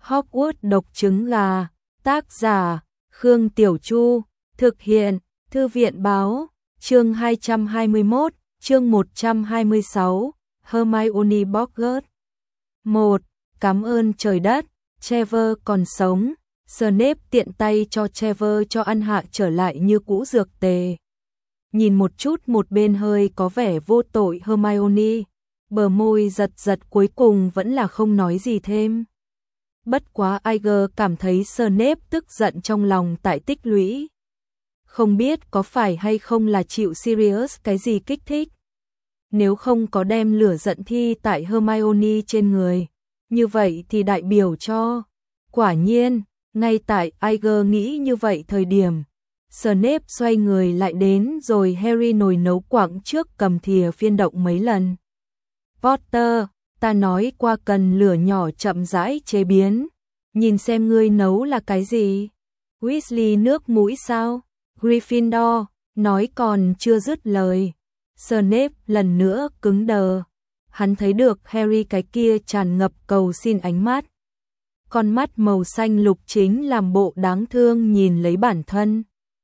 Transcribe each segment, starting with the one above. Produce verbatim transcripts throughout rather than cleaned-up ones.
Hogwarts độc trứng gà, tác giả Khương Tiểu Chu, thực hiện Thư viện Báo, chương hai trăm hai mươi mốt, chương một trăm hai mươi sáu, Hermione Boggart. một. Cảm ơn trời đất, Trevor còn sống. Snape tiện tay cho Trevor cho ăn hạ trở lại như cũ dược tề. Nhìn một chút một bên hơi có vẻ vô tội Hermione, bờ môi giật giật cuối cùng vẫn là không nói gì thêm. Bất quá Iger cảm thấy Snape tức giận trong lòng tại tích lũy. Không biết có phải hay không là chịu Sirius cái gì kích thích. Nếu không có đem lửa giận thi tại Hermione trên người, như vậy thì đại biểu cho. Quả nhiên, ngay tại Iger nghĩ như vậy thời điểm, Snape xoay người lại đến rồi Harry nồi nấu quặng trước cầm thìa phiên động mấy lần. Potter, ta nói qua cần lửa nhỏ chậm rãi chế biến, nhìn xem ngươi nấu là cái gì? Weasley nước mũi sao? Gryffindor, nói còn chưa dứt lời. Snape lần nữa cứng đờ. Hắn thấy được Harry cái kia tràn ngập cầu xin ánh mắt. Con mắt màu xanh lục chính làm bộ đáng thương nhìn lấy bản thân.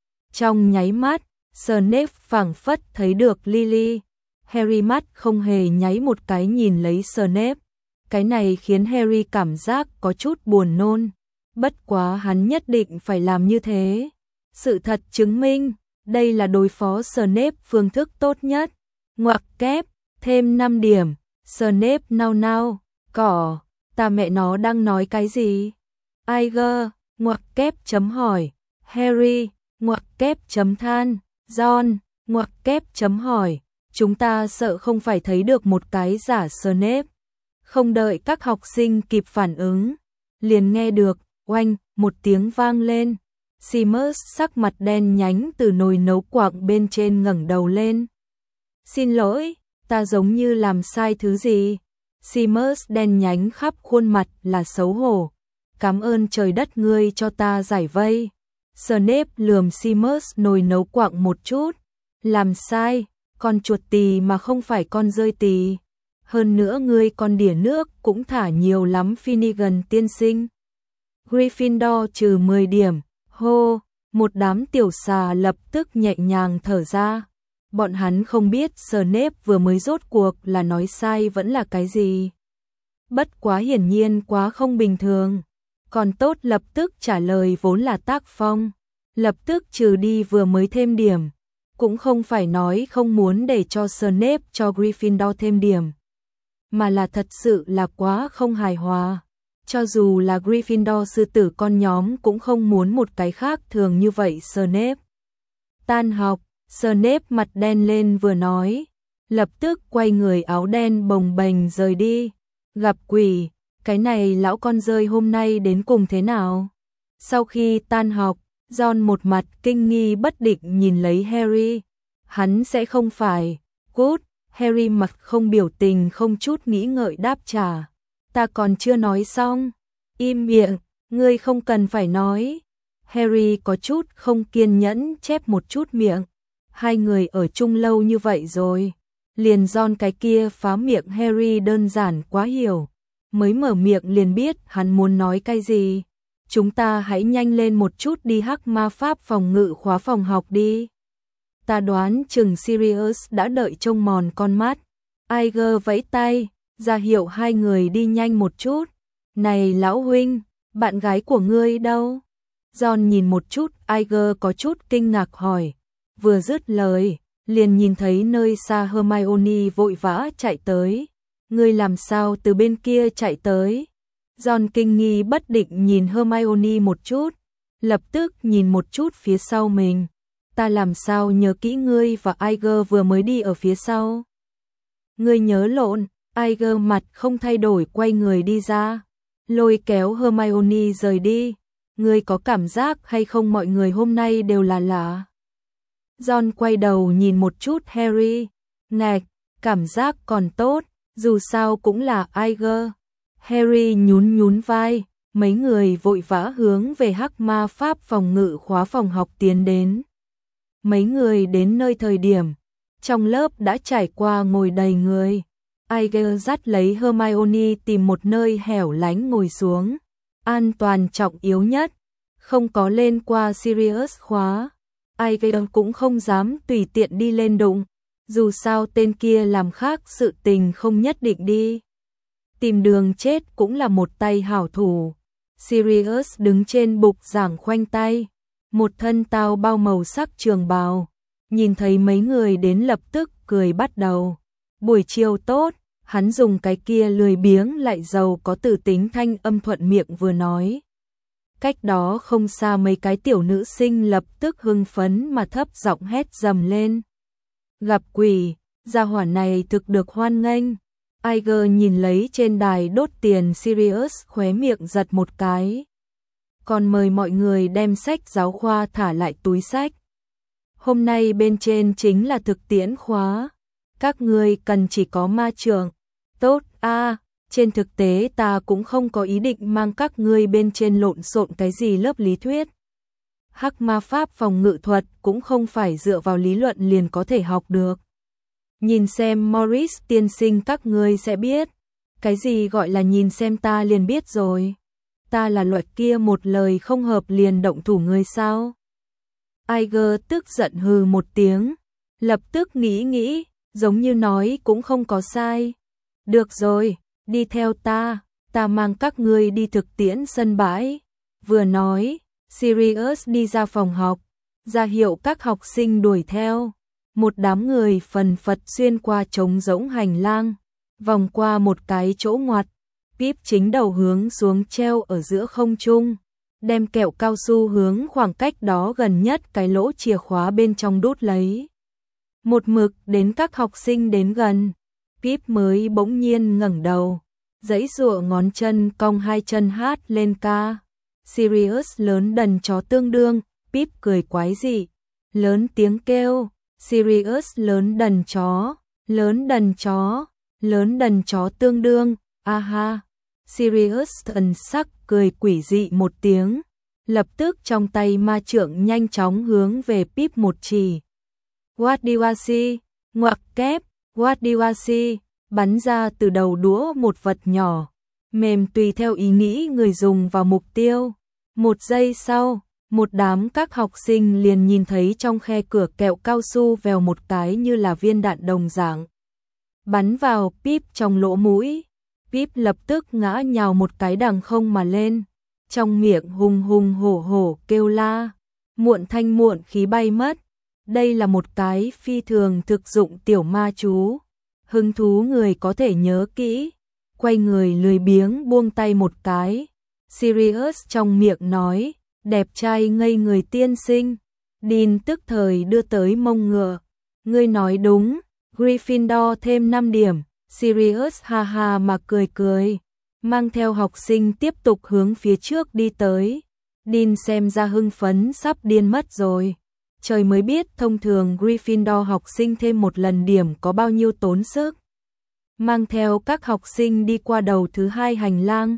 Trong nháy mắt, Snape phảng phất thấy được Lily. Harry mắt không hề nháy một cái nhìn lấy Snape. Cái này khiến Harry cảm giác có chút buồn nôn. Bất quá hắn nhất định phải làm như thế. Sự thật chứng minh, đây là đối phó Snape phương thức tốt nhất. Ngoặc kép, thêm năm điểm. Snape nao nao, cỏ, ta mẹ nó đang nói cái gì? Iger, ngoặc kép chấm hỏi. Harry, ngoặc kép chấm than. John, ngoặc kép chấm hỏi. Chúng ta sợ không phải thấy được một cái giả Snape. Không đợi các học sinh kịp phản ứng, liền nghe được, oanh, một tiếng vang lên. Seamus sắc mặt đen nhánh từ nồi nấu quặng bên trên ngẩng đầu lên. Xin lỗi, ta giống như làm sai thứ gì? Seamus đen nhánh khắp khuôn mặt là xấu hổ. Cảm ơn trời đất ngươi cho ta giải vây. Snape lườm Seamus nồi nấu quặng một chút. Làm sai, con chuột tì mà không phải con rơi tì. Hơn nữa ngươi con đỉa nước cũng thả nhiều lắm Finnegan tiên sinh. Gryffindor trừ mười điểm. Hô, một đám tiểu xà lập tức nhẹ nhàng thở ra. Bọn hắn không biết Snape vừa mới rốt cuộc là nói sai vẫn là cái gì. Bất quá hiển nhiên quá không bình thường. Còn tốt lập tức trả lời vốn là tác phong. Lập tức trừ đi vừa mới thêm điểm. Cũng không phải nói không muốn để cho Snape cho Gryffindor thêm điểm. Mà là thật sự là quá không hài hòa. Cho dù là Gryffindor sư tử con nhóm cũng không muốn một cái khác thường như vậy Snape. Tan học, Snape mặt đen lên vừa nói. Lập tức quay người áo đen bồng bềnh rời đi. Gặp quỷ, cái này lão con rơi hôm nay đến cùng thế nào? Sau khi tan học, John một mặt kinh nghi bất định nhìn lấy Harry. Hắn sẽ không phải. Good, Harry mặt không biểu tình không chút nghĩ ngợi đáp trả. Ta còn chưa nói xong. Im miệng, ngươi không cần phải nói. Harry có chút không kiên nhẫn chép một chút miệng. Hai người ở chung lâu như vậy rồi. Liền John cái kia phá miệng Harry đơn giản quá hiểu. Mới mở miệng liền biết hắn muốn nói cái gì. Chúng ta hãy nhanh lên một chút đi hắc ma pháp phòng ngự khóa phòng học đi. Ta đoán chừng Sirius đã đợi trông mòn con mắt. Iger vẫy tay, ra hiệu hai người đi nhanh một chút. Này lão huynh, bạn gái của ngươi đâu? John nhìn một chút, Iger có chút kinh ngạc hỏi. Vừa dứt lời, liền nhìn thấy nơi xa Hermione vội vã chạy tới. Ngươi làm sao từ bên kia chạy tới? John kinh nghi bất định nhìn Hermione một chút, lập tức nhìn một chút phía sau mình. Ta làm sao nhớ kỹ ngươi và Iger vừa mới đi ở phía sau? Ngươi nhớ lộn. Iger mặt không thay đổi quay người đi ra, lôi kéo Hermione rời đi. Ngươi có cảm giác hay không mọi người hôm nay đều là lạ? John quay đầu nhìn một chút Harry. Ngạch, cảm giác còn tốt, dù sao cũng là Iger. Harry nhún nhún vai, mấy người vội vã hướng về hắc ma pháp phòng ngự khóa phòng học tiến đến. Mấy người đến nơi thời điểm, trong lớp đã trải qua ngồi đầy người. Iger dắt lấy Hermione tìm một nơi hẻo lánh ngồi xuống. an toàn trọng yếu nhất, không có lên qua Sirius khóa. Ai gây cũng không dám tùy tiện đi lên đụng, dù sao tên kia làm khác sự tình không nhất định đi. Tìm đường chết cũng là một tay hảo thủ. Sirius đứng trên bục giảng khoanh tay, một thân tao bao màu sắc trường bào, nhìn thấy mấy người đến lập tức cười bắt đầu. Buổi chiều tốt, hắn dùng cái kia lười biếng lại giàu có từ tính thanh âm thuận miệng vừa nói. Cách đó không xa mấy cái tiểu nữ sinh lập tức hưng phấn mà thấp giọng hét dầm lên. Gặp quỷ, gia hỏa này thực được hoan nghênh. Iger nhìn lấy trên đài đốt tiền Sirius khóe miệng giật một cái. Còn mời mọi người đem sách giáo khoa thả lại túi sách. Hôm nay bên trên chính là thực tiễn khóa. Các ngươi cần chỉ có ma trường. Tốt a, à, trên thực tế ta cũng không có ý định mang các ngươi bên trên lộn xộn cái gì lớp lý thuyết. Hắc ma pháp phòng ngự thuật cũng không phải dựa vào lý luận liền có thể học được. Nhìn xem Morris tiên sinh các ngươi sẽ biết. Cái gì gọi là nhìn xem ta liền biết rồi. Ta là loại kia một lời không hợp liền động thủ người sao. Iger tức giận hừ một tiếng, lập tức nghĩ nghĩ, giống như nói cũng không có sai. Được rồi, đi theo ta, ta mang các ngươi đi thực tiễn sân bãi. Vừa nói, Sirius đi ra phòng học, ra hiệu các học sinh đuổi theo. Một đám người phần phật xuyên qua trống rỗng hành lang, vòng qua một cái chỗ ngoặt, Pip chính đầu hướng xuống treo ở giữa không trung, đem kẹo cao su hướng khoảng cách đó gần nhất cái lỗ chìa khóa bên trong đút lấy. Một mực đến các học sinh đến gần, Pip mới bỗng nhiên ngẩng đầu, giãy giụa ngón chân cong hai chân hát lên ca. Sirius lớn đần chó tương đương, Pip cười quái dị, lớn tiếng kêu. Sirius lớn đần chó, lớn đần chó, lớn đần chó tương đương, aha. Sirius thần sắc cười quỷ dị một tiếng, lập tức trong tay ma trượng nhanh chóng hướng về Pip một chỉ. Wadiwasi, ngoặc kép, Wadiwasi, bắn ra từ đầu đũa một vật nhỏ, mềm tùy theo ý nghĩ người dùng vào mục tiêu. Một giây sau, một đám các học sinh liền nhìn thấy trong khe cửa kẹo cao su vèo một cái như là viên đạn đồng dạng, bắn vào Pip trong lỗ mũi. Pip lập tức ngã nhào một cái đằng không mà lên, trong miệng hùng hùng hổ hổ kêu la, muộn thanh muộn khí bay mất. Đây là một cái phi thường thực dụng tiểu ma chú, hứng thú người có thể nhớ kỹ. Quay người lười biếng buông tay một cái, Sirius trong miệng nói, đẹp trai ngây người tiên sinh. Dean tức thời đưa tới mông ngựa, ngươi nói đúng, Gryffindor thêm năm điểm. Sirius ha ha mà cười cười, mang theo học sinh tiếp tục hướng phía trước đi tới. Dean xem ra hưng phấn sắp điên mất rồi. Trời mới biết thông thường Gryffindor học sinh thêm một lần điểm có bao nhiêu tốn sức. Mang theo các học sinh đi qua đầu thứ hai hành lang.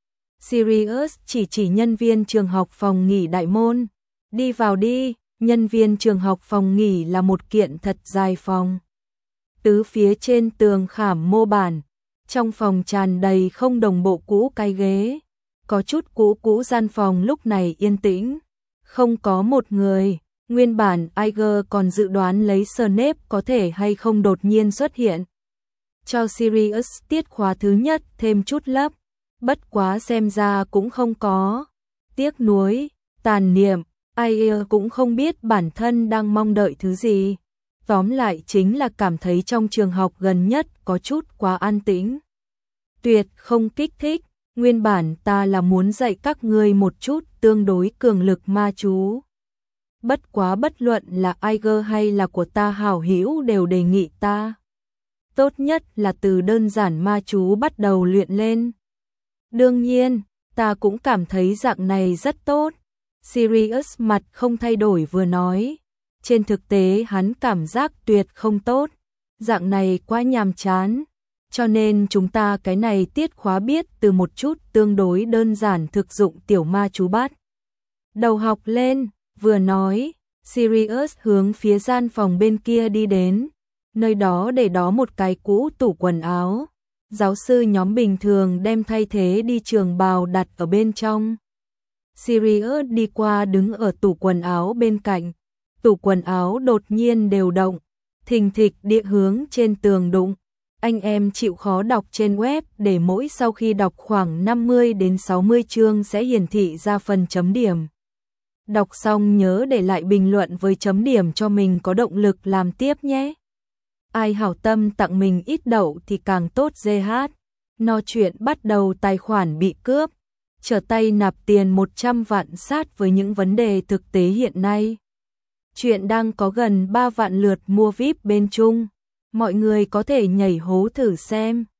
Sirius chỉ chỉ nhân viên trường học phòng nghỉ đại môn. Đi vào đi, nhân viên trường học phòng nghỉ là một kiện thật dài phòng. Tứ phía trên tường khảm mô bản, trong phòng tràn đầy không đồng bộ cũ cái ghế. Có chút cũ cũ gian phòng lúc này yên tĩnh, không có một người. Nguyên bản Iger còn dự đoán lấy Snape có thể hay không đột nhiên xuất hiện, cho Sirius tiết khóa thứ nhất thêm chút lớp, bất quá xem ra cũng không có. Tiếc nuối, tàn niệm, Iger cũng không biết bản thân đang mong đợi thứ gì. Tóm lại chính là cảm thấy trong trường học gần nhất có chút quá an tĩnh. Tuyệt không kích thích, nguyên bản ta là muốn dạy các ngươi một chút tương đối cường lực ma chú. Bất quá bất luận là Iger hay là của ta hảo hữu đều đề nghị ta. Tốt nhất là từ đơn giản ma chú bắt đầu luyện lên. Đương nhiên, ta cũng cảm thấy dạng này rất tốt. Sirius mặt không thay đổi vừa nói. Trên thực tế hắn cảm giác tuyệt không tốt. Dạng này quá nhàm chán. Cho nên chúng ta cái này tiết khóa biết từ một chút tương đối đơn giản thực dụng tiểu ma chú bắt đầu học lên. Vừa nói, Sirius hướng phía gian phòng bên kia đi đến. Nơi đó để đó một cái cũ tủ quần áo. Giáo sư nhóm bình thường đem thay thế đi trường bào đặt ở bên trong. Sirius đi qua đứng ở tủ quần áo bên cạnh. Tủ quần áo đột nhiên đều động, thình thịch địa hướng trên tường đụng. Anh em chịu khó đọc trên web để mỗi sau khi đọc khoảng năm mươi đến sáu mươi chương sẽ hiển thị ra phần chấm điểm. Đọc xong nhớ để lại bình luận với chấm điểm cho mình có động lực làm tiếp nhé. Ai hảo tâm tặng mình ít đậu thì càng tốt giê hát. No chuyện bắt đầu tài khoản bị cướp. Trở tay nạp tiền một trăm vạn sát với những vấn đề thực tế hiện nay. Chuyện đang có gần ba vạn lượt mua víp bên Trung. Mọi người có thể nhảy hố thử xem.